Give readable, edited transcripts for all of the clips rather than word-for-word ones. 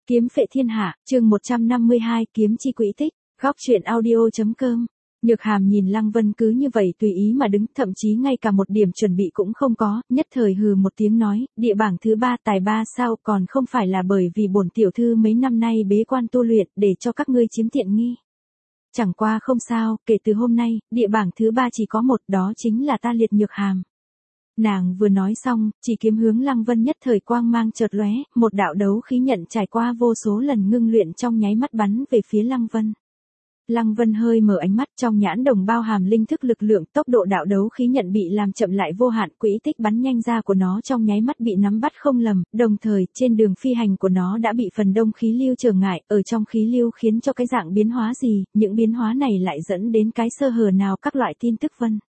Kiếm phệ thiên hạ, chương 152, kiếm chi quỹ tích, góc truyện audio.com. Nhược Hàm nhìn Lăng Vân cứ như vậy tùy ý mà đứng, thậm chí ngay cả một điểm chuẩn bị cũng không có, nhất thời hừ một tiếng nói, địa bảng thứ 3 tài 3 sao, còn không phải là bởi vì bổn tiểu thư mấy năm nay bế quan tu luyện để cho các ngươi chiếm tiện nghi. Chẳng qua không sao, kể từ hôm nay, địa bảng thứ 3 chỉ có một, đó chính là ta Liệt Nhược Hàm. Nàng vừa nói xong, chỉ kiếm hướng Lăng Vân nhất thời quang mang chợt lóe, một đạo đấu khí nhận trải qua vô số lần ngưng luyện trong nháy mắt bắn về phía Lăng Vân. Lăng Vân hơi mở ánh mắt, trong nhãn đồng bao hàm linh thức lực lượng, tốc độ đạo đấu khí nhận bị làm chậm lại vô hạn, quỹ tích bắn nhanh ra của nó trong nháy mắt bị nắm bắt không lầm, đồng thời trên đường phi hành của nó đã bị phần đông khí lưu trở ngại, ở trong khí lưu khiến cho cái dạng biến hóa gì, những biến hóa này lại dẫn đến cái sơ hở nào các loại tin tức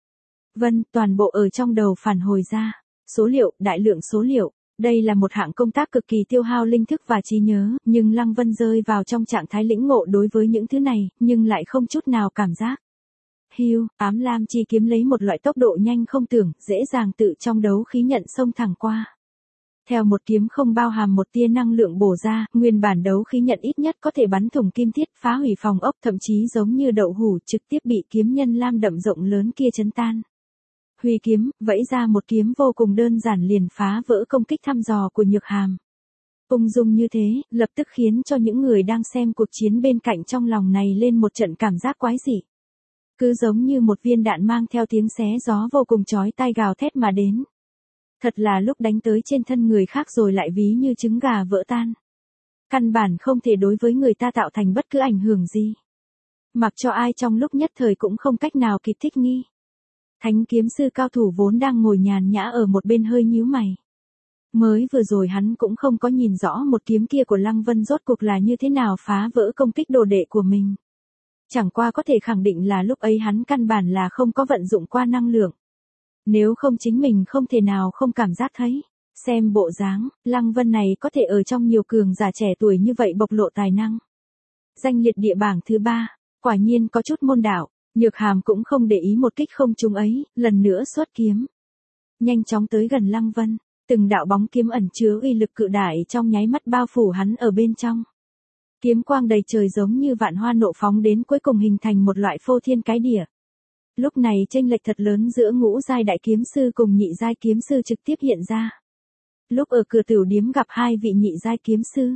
vân toàn bộ ở trong đầu phản hồi ra. Số liệu, đại lượng số liệu. Đây là một hạng công tác cực kỳ tiêu hao linh thức và trí nhớ, nhưng Lăng Vân rơi vào trong trạng thái lĩnh ngộ đối với những thứ này, nhưng lại không chút nào cảm giác. Hưu, ám lam chi kiếm lấy một loại tốc độ nhanh không tưởng, dễ dàng tự trong đấu khí nhận xông thẳng qua. Theo một kiếm không bao hàm một tia năng lượng bổ ra, nguyên bản đấu khí nhận ít nhất có thể bắn thủng kim thiết, phá hủy phòng ốc, thậm chí giống như đậu hủ trực tiếp bị kiếm nhân lam đậm rộng lớn kia chấn tan. Huy kiếm, vẫy ra một kiếm vô cùng đơn giản liền phá vỡ công kích thăm dò của Nhược Hàm. Ung dung như thế, lập tức khiến cho những người đang xem cuộc chiến bên cạnh trong lòng này lên một trận cảm giác quái dị. Cứ giống như một viên đạn mang theo tiếng xé gió vô cùng chói tai gào thét mà đến. Thật là lúc đánh tới trên thân người khác rồi lại ví như trứng gà vỡ tan. Căn bản không thể đối với người ta tạo thành bất cứ ảnh hưởng gì. Mặc cho ai trong lúc nhất thời cũng không cách nào kịp thích nghi. Thánh kiếm sư cao thủ vốn đang ngồi nhàn nhã ở một bên hơi nhíu mày. Mới vừa rồi hắn cũng không có nhìn rõ một kiếm kia của Lăng Vân rốt cuộc là như thế nào phá vỡ công kích đồ đệ của mình. Chẳng qua có thể khẳng định là lúc ấy hắn căn bản là không có vận dụng qua năng lượng. Nếu không chính mình không thể nào không cảm giác thấy. Xem bộ dáng, Lăng Vân này có thể ở trong nhiều cường giả trẻ tuổi như vậy bộc lộ tài năng. Danh liệt địa bảng thứ 3, quả nhiên có chút môn đạo. Nhược Hàm cũng không để ý một kích không trúng ấy, lần nữa xuất kiếm. Nhanh chóng tới gần Lăng Vân, từng đạo bóng kiếm ẩn chứa uy lực cự đại trong nháy mắt bao phủ hắn ở bên trong. Kiếm quang đầy trời giống như vạn hoa nộ phóng đến cuối cùng hình thành một loại phô thiên cái địa. Lúc này chênh lệch thật lớn giữa ngũ giai đại kiếm sư cùng nhị giai kiếm sư trực tiếp hiện ra. Lúc ở cửa tiểu điếm gặp hai vị nhị giai kiếm sư,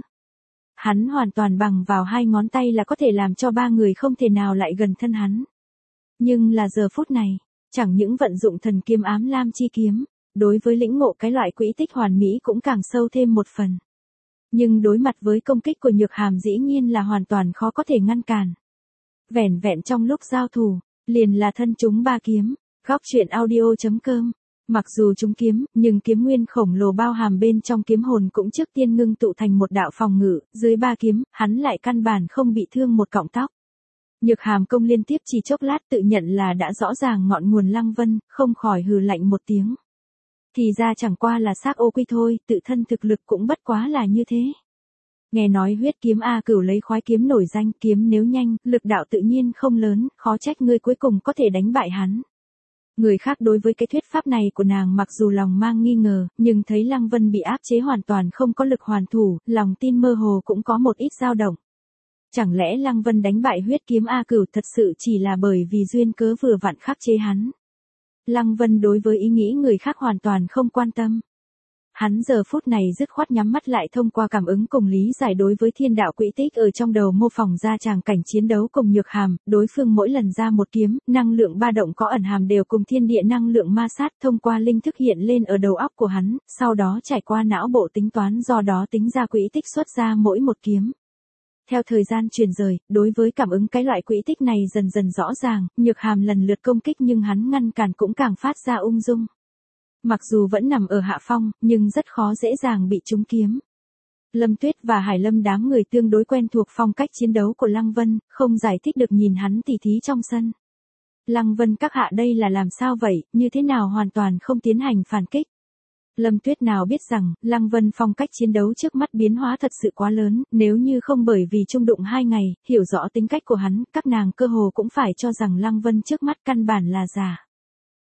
hắn hoàn toàn bằng vào hai ngón tay là có thể làm cho ba người không thể nào lại gần thân hắn. Nhưng là giờ phút này, chẳng những vận dụng thần kiếm ám lam chi kiếm, đối với lĩnh ngộ cái loại quỹ tích hoàn mỹ cũng càng sâu thêm một phần. Nhưng đối mặt với công kích của Nhược Hàm dĩ nhiên là hoàn toàn khó có thể ngăn cản. Vẻn vẹn trong lúc giao thủ, liền là thân chúng ba kiếm, góc truyện audio.com. Mặc dù chúng kiếm, nhưng kiếm nguyên khổng lồ bao hàm bên trong kiếm hồn cũng trước tiên ngưng tụ thành một đạo phòng ngự, dưới ba kiếm, hắn lại căn bản không bị thương một cọng tóc. Nhược Hàm công liên tiếp chỉ chốc lát tự nhận là đã rõ ràng ngọn nguồn Lăng Vân, không khỏi hừ lạnh một tiếng. Thì ra chẳng qua là xác ô quy thôi, tự thân thực lực cũng bất quá là như thế. Nghe nói huyết kiếm A Cửu lấy khoái kiếm nổi danh, kiếm nếu nhanh, lực đạo tự nhiên không lớn, khó trách ngươi cuối cùng có thể đánh bại hắn. Người khác đối với cái thuyết pháp này của nàng mặc dù lòng mang nghi ngờ, nhưng thấy Lăng Vân bị áp chế hoàn toàn không có lực hoàn thủ, lòng tin mơ hồ cũng có một ít dao động. Chẳng lẽ Lăng Vân đánh bại huyết kiếm A Cửu thật sự chỉ là bởi vì duyên cớ vừa vặn khắc chế hắn? Lăng Vân đối với ý nghĩ người khác hoàn toàn không quan tâm. Hắn giờ phút này dứt khoát nhắm mắt lại thông qua cảm ứng cùng lý giải đối với thiên đạo quỹ tích ở trong đầu mô phỏng ra tràng cảnh chiến đấu cùng Nhược Hàm, đối phương mỗi lần ra một kiếm, năng lượng ba động có ẩn hàm đều cùng thiên địa năng lượng ma sát thông qua linh thức hiện lên ở đầu óc của hắn, sau đó trải qua não bộ tính toán do đó tính ra quỹ tích xuất ra mỗi một kiếm. Theo thời gian truyền rời, đối với cảm ứng cái loại quỹ tích này dần dần rõ ràng, Nhược Hàm lần lượt công kích nhưng hắn ngăn cản cũng càng phát ra ung dung. Mặc dù vẫn nằm ở hạ phong, nhưng rất khó dễ dàng bị trúng kiếm. Lâm Tuyết và Hải Lâm đám người tương đối quen thuộc phong cách chiến đấu của Lăng Vân, không giải thích được nhìn hắn tỉ thí trong sân. Lăng Vân các hạ đây là làm sao vậy, như thế nào hoàn toàn không tiến hành phản kích. Lâm Tuyết nào biết rằng, Lăng Vân phong cách chiến đấu trước mắt biến hóa thật sự quá lớn, nếu như không bởi vì chung đụng 2 ngày, hiểu rõ tính cách của hắn, các nàng cơ hồ cũng phải cho rằng Lăng Vân trước mắt căn bản là giả.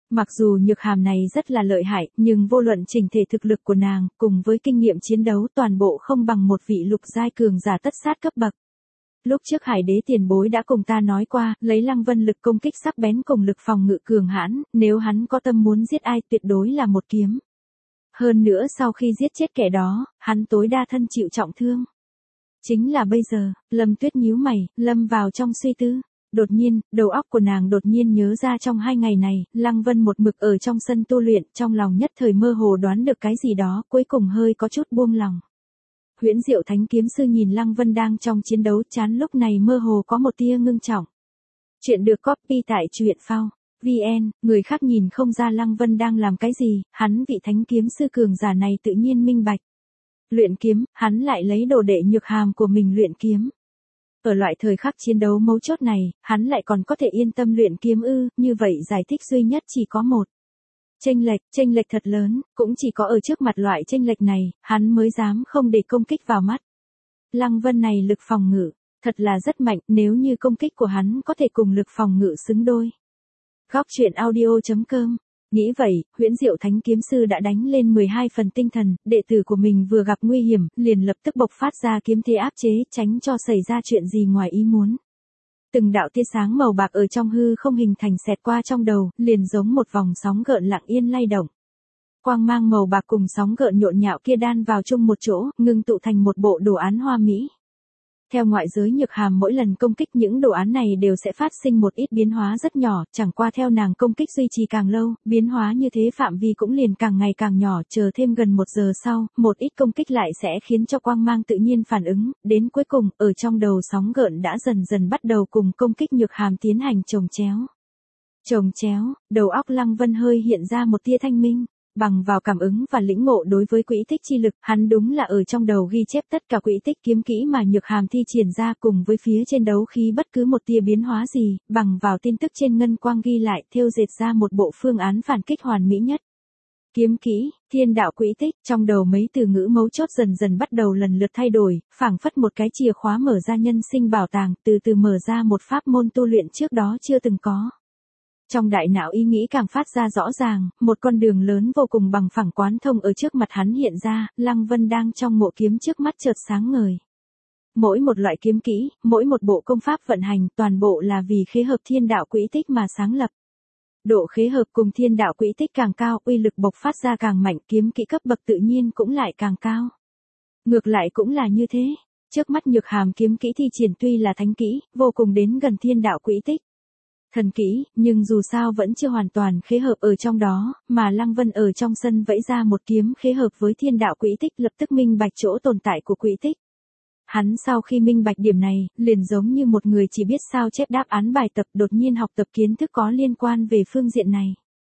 Mặc dù Nhược Hàm này rất là lợi hại, nhưng vô luận trình thể thực lực của nàng, cùng với kinh nghiệm chiến đấu toàn bộ không bằng một vị lục giai cường giả tất sát cấp bậc. Lúc trước Hải Đế tiền bối đã cùng ta nói qua, lấy Lăng Vân lực công kích sắc bén cùng lực phòng ngự cường hãn, nếu hắn có tâm muốn giết ai tuyệt đối là một kiếm. Hơn nữa sau khi giết chết kẻ đó, hắn tối đa thân chịu trọng thương. Chính là bây giờ, Lâm Tuyết nhíu mày, lâm vào trong suy tư. Đột nhiên, đầu óc của nàng đột nhiên nhớ ra trong 2 ngày này, Lăng Vân một mực ở trong sân tu luyện, trong lòng nhất thời mơ hồ đoán được cái gì đó, cuối cùng hơi có chút buông lòng. Huyễn Diệu Thánh Kiếm Sư nhìn Lăng Vân đang trong chiến đấu, chán lúc này mơ hồ có một tia ngưng trọng. Chuyện được copy tại truyện phao VN, người khác nhìn không ra Lăng Vân đang làm cái gì, hắn vị Thánh Kiếm Sư cường giả này tự nhiên minh bạch. Luyện kiếm, hắn lại lấy đồ đệ Nhược Hàm của mình luyện kiếm. Ở loại thời khắc chiến đấu mấu chốt này, hắn lại còn có thể yên tâm luyện kiếm ư, như vậy giải thích duy nhất chỉ có một. Chênh lệch thật lớn, cũng chỉ có ở trước mặt loại chênh lệch này, hắn mới dám không để công kích vào mắt. Lăng Vân này lực phòng ngự, thật là rất mạnh, nếu như công kích của hắn có thể cùng lực phòng ngự xứng đôi. Góc truyện audio.com. Nghĩ vậy, Huyễn Diệu Thánh Kiếm Sư đã đánh lên 12 phần tinh thần, đệ tử của mình vừa gặp nguy hiểm, liền lập tức bộc phát ra kiếm thế áp chế, tránh cho xảy ra chuyện gì ngoài ý muốn. Từng đạo tia sáng màu bạc ở trong hư không hình thành xẹt qua trong đầu, liền giống một vòng sóng gợn lặng yên lay động. Quang mang màu bạc cùng sóng gợn nhộn nhạo kia đan vào chung một chỗ, ngưng tụ thành một bộ đồ án hoa mỹ. Theo ngoại giới Nhược Hàm mỗi lần công kích những đồ án này đều sẽ phát sinh một ít biến hóa rất nhỏ, chẳng qua theo nàng công kích duy trì càng lâu, biến hóa như thế phạm vi cũng liền càng ngày càng nhỏ, chờ thêm gần 1 giờ sau, một ít công kích lại sẽ khiến cho quang mang tự nhiên phản ứng, đến cuối cùng, ở trong đầu sóng gợn đã dần dần bắt đầu cùng công kích Nhược Hàm tiến hành chồng chéo, đầu óc Lăng Vân hơi hiện ra một tia thanh minh. Bằng vào cảm ứng và lĩnh ngộ đối với quỹ tích chi lực, hắn đúng là ở trong đầu ghi chép tất cả quỹ tích kiếm kỹ mà Nhược Hàm thi triển ra cùng với phía trên đấu khí bất cứ một tia biến hóa gì, bằng vào tin tức trên ngân quang ghi lại, thêu dệt ra một bộ phương án phản kích hoàn mỹ nhất. Kiếm kỹ, thiên đạo quỹ tích, trong đầu mấy từ ngữ mấu chốt dần dần bắt đầu lần lượt thay đổi, phảng phất một cái chìa khóa mở ra nhân sinh bảo tàng, từ từ mở ra một pháp môn tu luyện trước đó chưa từng có. Trong đại não ý nghĩ càng phát ra rõ ràng, một con đường lớn vô cùng bằng phẳng quán thông ở trước mặt hắn hiện ra, Lăng Vân đang trong mộ kiếm trước mắt chợt sáng ngời. Mỗi một loại kiếm kỹ, mỗi một bộ công pháp vận hành, toàn bộ là vì khế hợp thiên đạo quỹ tích mà sáng lập. Độ khế hợp cùng thiên đạo quỹ tích càng cao, uy lực bộc phát ra càng mạnh, kiếm kỹ cấp bậc tự nhiên cũng lại càng cao. Ngược lại cũng là như thế, trước mắt Nhược Hàm kiếm kỹ thi triển tuy là thánh kỹ, vô cùng đến gần thiên đạo quỹ tích. Thần kỹ, nhưng dù sao vẫn chưa hoàn toàn khế hợp ở trong đó, mà Lăng Vân ở trong sân vẫy ra một kiếm khế hợp với thiên đạo quỹ tích, lập tức minh bạch chỗ tồn tại của quỹ tích. Hắn sau khi minh bạch điểm này, liền giống như một người chỉ biết sao chép đáp án bài tập, đột nhiên học tập kiến thức có liên quan về phương diện này.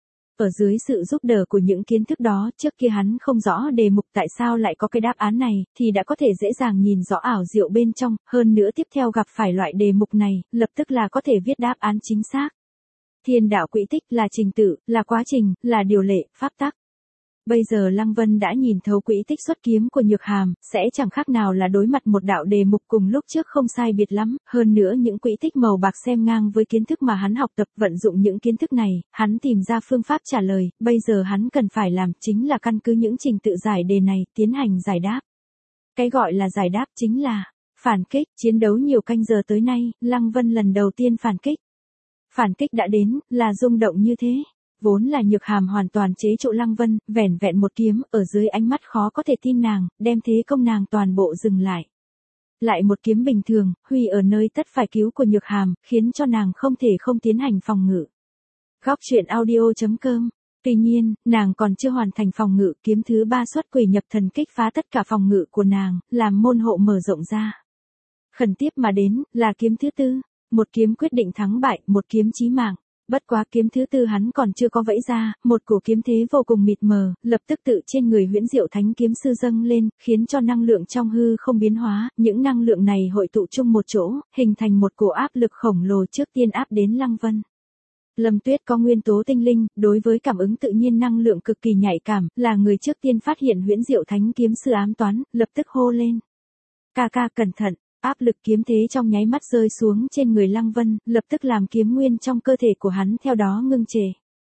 Ở dưới sự giúp đỡ của những kiến thức đó, trước kia hắn không rõ đề mục tại sao lại có cái đáp án này, thì đã có thể dễ dàng nhìn rõ ảo diệu bên trong, hơn nữa tiếp theo gặp phải loại đề mục này, lập tức là có thể viết đáp án chính xác. Thiên đạo quỹ tích là trình tự, là quá trình, là điều lệ, pháp tắc. Bây giờ Lăng Vân đã nhìn thấu quỹ tích xuất kiếm của Nhược Hàm, sẽ chẳng khác nào là đối mặt một đạo đề mục cùng lúc trước không sai biệt lắm, hơn nữa những quỹ tích màu bạc xem ngang với kiến thức mà hắn học tập, vận dụng những kiến thức này, hắn tìm ra phương pháp trả lời, bây giờ hắn cần phải làm chính là căn cứ những trình tự giải đề này, tiến hành giải đáp. Cái gọi là giải đáp chính là phản kích, chiến đấu nhiều canh giờ tới nay, Lăng Vân lần đầu tiên phản kích. Phản kích đã đến, là rung động như thế. Vốn là Nhược Hàm hoàn toàn chế trụ Lăng Vân, vẻn vẹn một kiếm, ở dưới ánh mắt khó có thể tin nàng, đem thế công nàng toàn bộ dừng lại. Lại một kiếm bình thường, huy ở nơi tất phải cứu của Nhược Hàm, khiến cho nàng không thể không tiến hành phòng ngự. Góc truyện audio.com. Tuy nhiên, nàng còn chưa hoàn thành phòng ngự, kiếm thứ 3 xuất quỷ nhập thần kích phá tất cả phòng ngự của nàng, làm môn hộ mở rộng ra. Khẩn tiếp mà đến, là kiếm thứ 4, một kiếm quyết định thắng bại, một kiếm chí mạng. Bất quá kiếm thứ 4 hắn còn chưa có vẫy ra, một cổ kiếm thế vô cùng mịt mờ, lập tức tự trên người Huyễn Diệu Thánh Kiếm Sư dâng lên, khiến cho năng lượng trong hư không biến hóa, những năng lượng này hội tụ chung một chỗ, hình thành một cổ áp lực khổng lồ trước tiên áp đến Lăng Vân. Lâm Tuyết có nguyên tố tinh linh, đối với cảm ứng tự nhiên năng lượng cực kỳ nhạy cảm, là người trước tiên phát hiện Huyễn Diệu Thánh Kiếm Sư ám toán, lập tức hô lên. Ca ca cẩn thận. Áp lực kiếm thế trong nháy mắt rơi xuống trên người Lăng Vân, lập tức làm kiếm nguyên trong cơ thể của hắn theo đó ngưng trệ.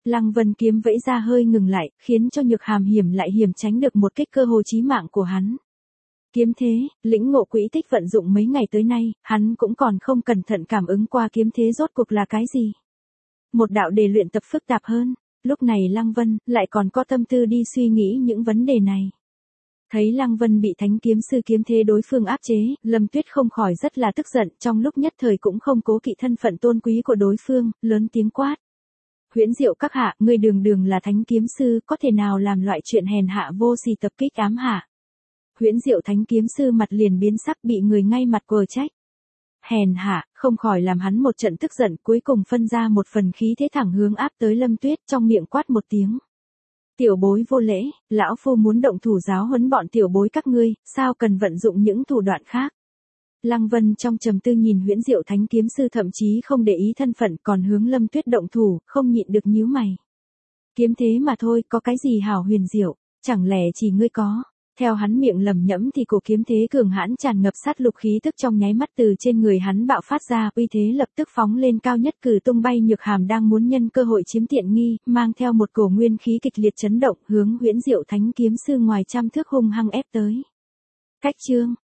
Lăng Vân kiếm vẫy ra hơi ngừng lại, khiến cho Nhược Hàm hiểm lại hiểm tránh được một kích cơ hồ chí mạng của hắn. Kiếm thế, lĩnh ngộ quỹ tích vận dụng mấy ngày tới nay, hắn cũng còn không cẩn thận cảm ứng qua kiếm thế rốt cuộc là cái gì. Một đạo đề luyện tập phức tạp hơn, lúc này Lăng Vân lại còn có tâm tư đi suy nghĩ những vấn đề này. Thấy Lăng Vân bị thánh kiếm sư kiếm thế đối phương áp chế, Lâm Tuyết không khỏi rất là tức giận, trong lúc nhất thời cũng không cố kỵ thân phận tôn quý của đối phương, lớn tiếng quát. Huyễn Diệu các hạ, ngươi đường đường là thánh kiếm sư, có thể nào làm loại chuyện hèn hạ vô sỉ tập kích ám hạ. Huyễn Diệu thánh kiếm sư mặt liền biến sắc, bị người ngay mặt quờ trách. Hèn hạ, không khỏi làm hắn một trận tức giận, cuối cùng phân ra một phần khí thế thẳng hướng áp tới Lâm Tuyết, trong miệng quát một tiếng. Tiểu bối vô lễ, lão phu muốn động thủ giáo huấn bọn tiểu bối các ngươi, sao cần vận dụng những thủ đoạn khác. Lăng Vân trong trầm tư nhìn Huyễn Diệu thánh kiếm sư, thậm chí không để ý thân phận, còn hướng Lâm Tuyết động thủ, không nhịn được nhíu mày. Kiếm thế mà thôi, có cái gì hảo huyền diệu, chẳng lẽ chỉ ngươi có. Theo hắn miệng lẩm nhẩm thì cổ kiếm thế cường hãn tràn ngập sát lục khí tức trong nháy mắt từ trên người hắn bạo phát ra, uy thế lập tức phóng lên cao nhất, cử tung bay Nhược Hàm đang muốn nhân cơ hội chiếm tiện nghi, mang theo một cổ nguyên khí kịch liệt chấn động, hướng Huyễn Diệu thánh kiếm sư ngoài trăm thước hung hăng ép tới. Cách chương